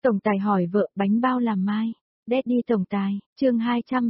Tổng tài hỏi vợ bánh bao làm mai. Daddy tổng tài, chương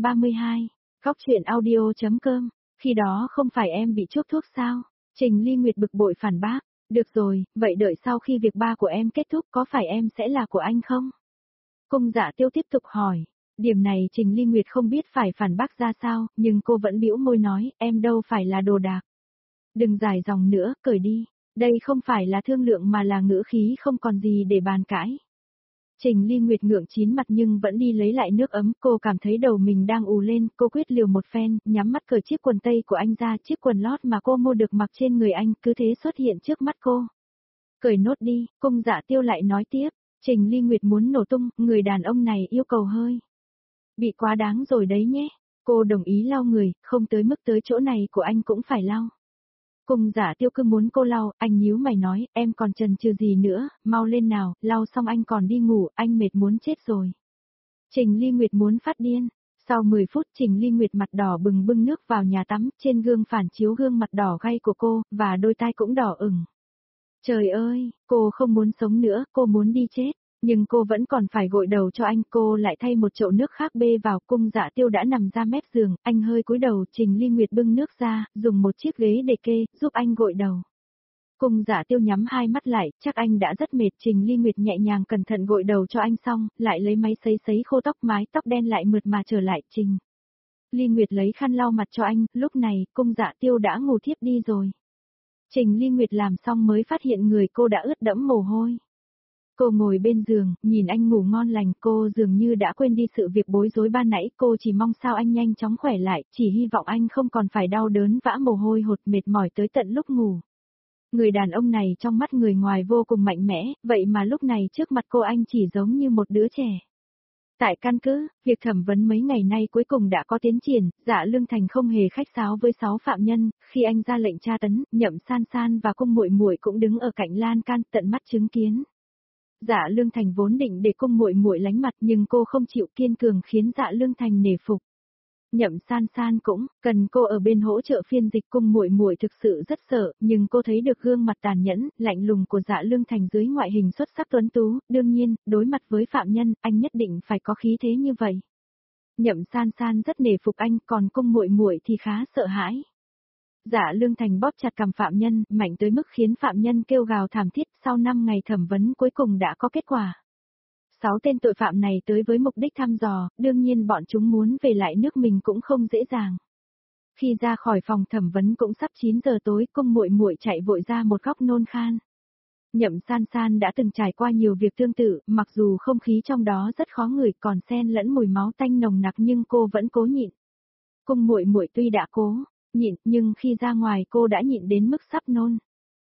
232. Khóc chuyện audio.com. Khi đó không phải em bị chuốc thuốc sao? Trình Ly Nguyệt bực bội phản bác. Được rồi, vậy đợi sau khi việc ba của em kết thúc có phải em sẽ là của anh không? Cung Dạ Tiêu tiếp tục hỏi. Điểm này Trình Ly Nguyệt không biết phải phản bác ra sao, nhưng cô vẫn bĩu môi nói, em đâu phải là đồ đạc. Đừng dài dòng nữa, cởi đi. Đây không phải là thương lượng mà là ngữ khí không còn gì để bàn cãi. Trình Ly Nguyệt ngượng chín mặt nhưng vẫn đi lấy lại nước ấm, cô cảm thấy đầu mình đang ù lên, cô quyết liều một phen, nhắm mắt cởi chiếc quần tây của anh ra, chiếc quần lót mà cô mua được mặc trên người anh, cứ thế xuất hiện trước mắt cô. Cởi nốt đi, Cung Dạ Tiêu lại nói tiếp, Trình Ly Nguyệt muốn nổ tung, người đàn ông này yêu cầu hơi. Bị quá đáng rồi đấy nhé, cô đồng ý lau người, không tới mức tới chỗ này của anh cũng phải lau. Cung Dạ Tiêu cứ muốn cô lau, anh nhíu mày nói, em còn chần chừ gì nữa, mau lên nào, lau xong anh còn đi ngủ, anh mệt muốn chết rồi. Trình Ly Nguyệt muốn phát điên. Sau 10 phút Trình Ly Nguyệt mặt đỏ bừng bưng nước vào nhà tắm, trên gương phản chiếu gương mặt đỏ gay của cô, và đôi tai cũng đỏ ửng. Trời ơi, cô không muốn sống nữa, cô muốn đi chết. Nhưng cô vẫn còn phải gội đầu cho anh, cô lại thay một chậu nước khác bê vào. Cung Dạ Tiêu đã nằm ra mép giường, anh hơi cúi đầu, Trình Ly Nguyệt bưng nước ra, dùng một chiếc ghế để kê, giúp anh gội đầu. Cung Dạ Tiêu nhắm hai mắt lại, chắc anh đã rất mệt. Trình Ly Nguyệt nhẹ nhàng cẩn thận gội đầu cho anh xong, lại lấy máy sấy khô tóc, mái tóc đen lại mượt mà trở lại. Trình Ly Nguyệt lấy khăn lau mặt cho anh, lúc này, Cung Dạ Tiêu đã ngủ thiếp đi rồi. Trình Ly Nguyệt làm xong mới phát hiện người cô đã ướt đẫm mồ hôi. Cô ngồi bên giường, nhìn anh ngủ ngon lành, cô dường như đã quên đi sự việc bối rối ban nãy, cô chỉ mong sao anh nhanh chóng khỏe lại, chỉ hy vọng anh không còn phải đau đớn vã mồ hôi hột mệt mỏi tới tận lúc ngủ. Người đàn ông này trong mắt người ngoài vô cùng mạnh mẽ, vậy mà lúc này trước mặt cô anh chỉ giống như một đứa trẻ. Tại căn cứ, việc thẩm vấn mấy ngày nay cuối cùng đã có tiến triển, Dạ Lương Thành không hề khách sáo với 6 phạm nhân, khi anh ra lệnh tra tấn, Nhậm San San và Cung Muội Muội cũng đứng ở cạnh lan can tận mắt chứng kiến. Dạ Lương Thành vốn định để Cung Muội Muội lánh mặt nhưng cô không chịu, kiên cường khiến Dạ Lương Thành nể phục. Nhậm San San cũng cần cô ở bên hỗ trợ phiên dịch. Cung Muội Muội thực sự rất sợ, nhưng cô thấy được gương mặt tàn nhẫn, lạnh lùng của Dạ Lương Thành dưới ngoại hình xuất sắc tuấn tú, đương nhiên, đối mặt với phạm nhân, anh nhất định phải có khí thế như vậy. Nhậm San San rất nể phục anh, còn Cung Muội Muội thì khá sợ hãi. Dạ Lương Thành bóp chặt cằm phạm nhân, mạnh tới mức khiến phạm nhân kêu gào thảm thiết. Sau 5 ngày thẩm vấn cuối cùng đã có kết quả. 6 tên tội phạm này tới với mục đích thăm dò, đương nhiên bọn chúng muốn về lại nước mình cũng không dễ dàng. Khi ra khỏi phòng thẩm vấn cũng sắp 9 giờ tối, Cung Muội Muội chạy vội ra một góc nôn khan. Nhậm San San đã từng trải qua nhiều việc tương tự, mặc dù không khí trong đó rất khó ngửi, còn xen lẫn mùi máu tanh nồng nặc nhưng cô vẫn cố nhịn. Cung Muội Muội tuy đã cố nhịn, nhưng khi ra ngoài cô đã nhịn đến mức sắp nôn.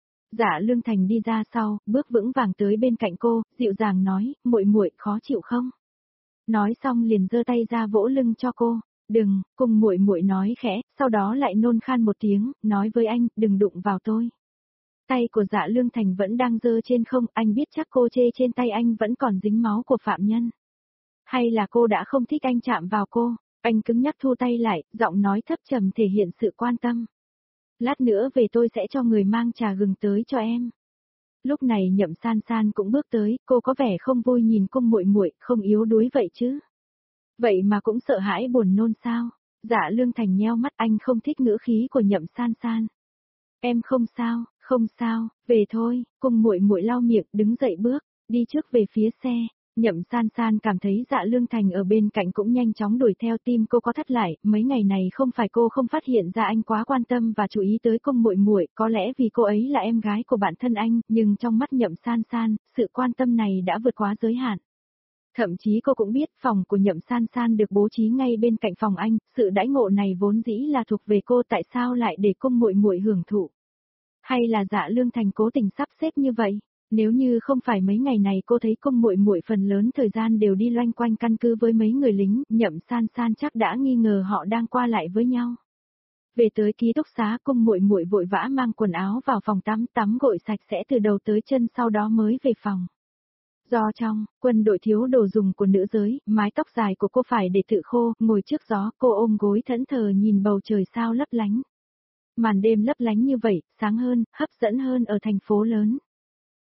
Dạ Lương Thành đi ra sau, bước vững vàng tới bên cạnh cô, dịu dàng nói, Muội Muội khó chịu không? Nói xong liền giơ tay ra vỗ lưng cho cô. Đừng, Cung Muội Muội nói khẽ, sau đó lại nôn khan một tiếng, nói với anh, đừng đụng vào tôi. Tay của Dạ Lương Thành vẫn đang giơ trên không, anh biết chắc cô chê trên tay anh vẫn còn dính máu của phạm nhân. Hay là cô đã không thích anh chạm vào cô? Anh cứng nhắc thu tay lại, giọng nói thấp trầm thể hiện sự quan tâm. Lát nữa về tôi sẽ cho người mang trà gừng tới cho em. Lúc này Nhậm San San cũng bước tới, cô có vẻ không vui nhìn Cung Muội Muội, không yếu đuối vậy chứ. Vậy mà cũng sợ hãi buồn nôn sao? Dạ Lương Thành nheo mắt, anh không thích ngữ khí của Nhậm San San. Em không sao, không sao, về thôi. Cung Muội Muội lau miệng, đứng dậy bước, đi trước về phía xe. Nhậm San San cảm thấy Dạ Lương Thành ở bên cạnh cũng nhanh chóng đuổi theo, tim cô có thắt lại, mấy ngày này không phải cô không phát hiện ra anh quá quan tâm và chú ý tới Cung Muội Muội, có lẽ vì cô ấy là em gái của bạn thân anh, nhưng trong mắt Nhậm San San, sự quan tâm này đã vượt quá giới hạn. Thậm chí cô cũng biết phòng của Nhậm San San được bố trí ngay bên cạnh phòng anh, sự đãi ngộ này vốn dĩ là thuộc về cô, tại sao lại để Cung Muội Muội hưởng thụ? Hay là Dạ Lương Thành cố tình sắp xếp như vậy? Nếu như không phải mấy ngày này cô thấy Cung Muội Muội phần lớn thời gian đều đi loanh quanh căn cứ với mấy người lính, Nhậm San San chắc đã nghi ngờ họ đang qua lại với nhau. Về tới ký túc xá, Cung Muội Muội vội vã mang quần áo vào phòng tắm gội sạch sẽ từ đầu tới chân, sau đó mới về phòng. Do trong quân đội thiếu đồ dùng của nữ giới, mái tóc dài của cô phải để tự khô, ngồi trước gió, cô ôm gối thẫn thờ nhìn bầu trời sao lấp lánh. Màn đêm lấp lánh như vậy, sáng hơn, hấp dẫn hơn ở thành phố lớn.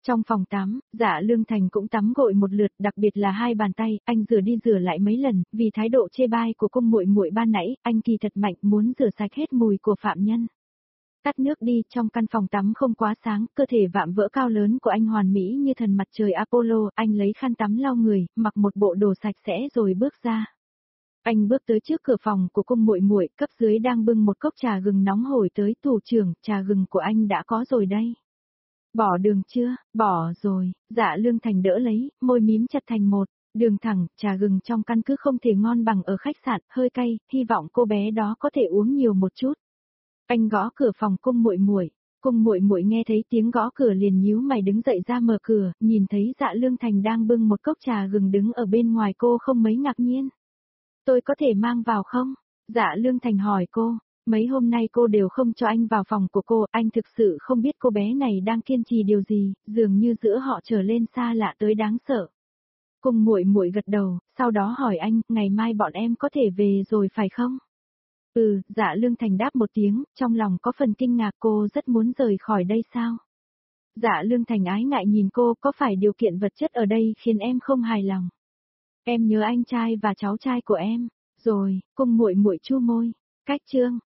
Trong phòng tắm, Dạ Lương Thành cũng tắm gội một lượt, đặc biệt là hai bàn tay, anh rửa đi rửa lại mấy lần, vì thái độ chê bai của cung muội muội ban nãy, anh kỳ thật mạnh muốn rửa sạch hết mùi của phạm nhân. Tắt nước đi, trong căn phòng tắm không quá sáng, cơ thể vạm vỡ cao lớn của anh hoàn mỹ như thần mặt trời Apollo, anh lấy khăn tắm lau người, mặc một bộ đồ sạch sẽ rồi bước ra. Anh bước tới trước cửa phòng của cung muội muội, cấp dưới đang bưng một cốc trà gừng nóng hổi tới, thủ trưởng, trà gừng của anh đã có rồi đây. Bỏ đường chưa? Bỏ rồi, Dạ Lương Thành đỡ lấy, môi mím chặt thành một, đường thẳng, trà gừng trong căn cứ không thể ngon bằng ở khách sạn, hơi cay, hy vọng cô bé đó có thể uống nhiều một chút. Anh gõ cửa phòng cung muội muội. Cung muội muội nghe thấy tiếng gõ cửa liền nhíu mày đứng dậy ra mở cửa, nhìn thấy Dạ Lương Thành đang bưng một cốc trà gừng đứng ở bên ngoài, cô không mấy ngạc nhiên. Tôi có thể mang vào không? Dạ Lương Thành hỏi cô. Mấy hôm nay cô đều không cho anh vào phòng của cô, anh thực sự không biết cô bé này đang kiên trì điều gì, dường như giữa họ trở lên xa lạ tới đáng sợ. Cung muội muội gật đầu, sau đó hỏi anh, ngày mai bọn em có thể về rồi phải không? Dạ Lương Thành đáp một tiếng, trong lòng có phần kinh ngạc, cô rất muốn rời khỏi đây sao? Dạ Lương Thành ái ngại nhìn cô, có phải điều kiện vật chất ở đây khiến em không hài lòng? Em nhớ anh trai và cháu trai của em, rồi, cung muội muội chu môi, cách chương.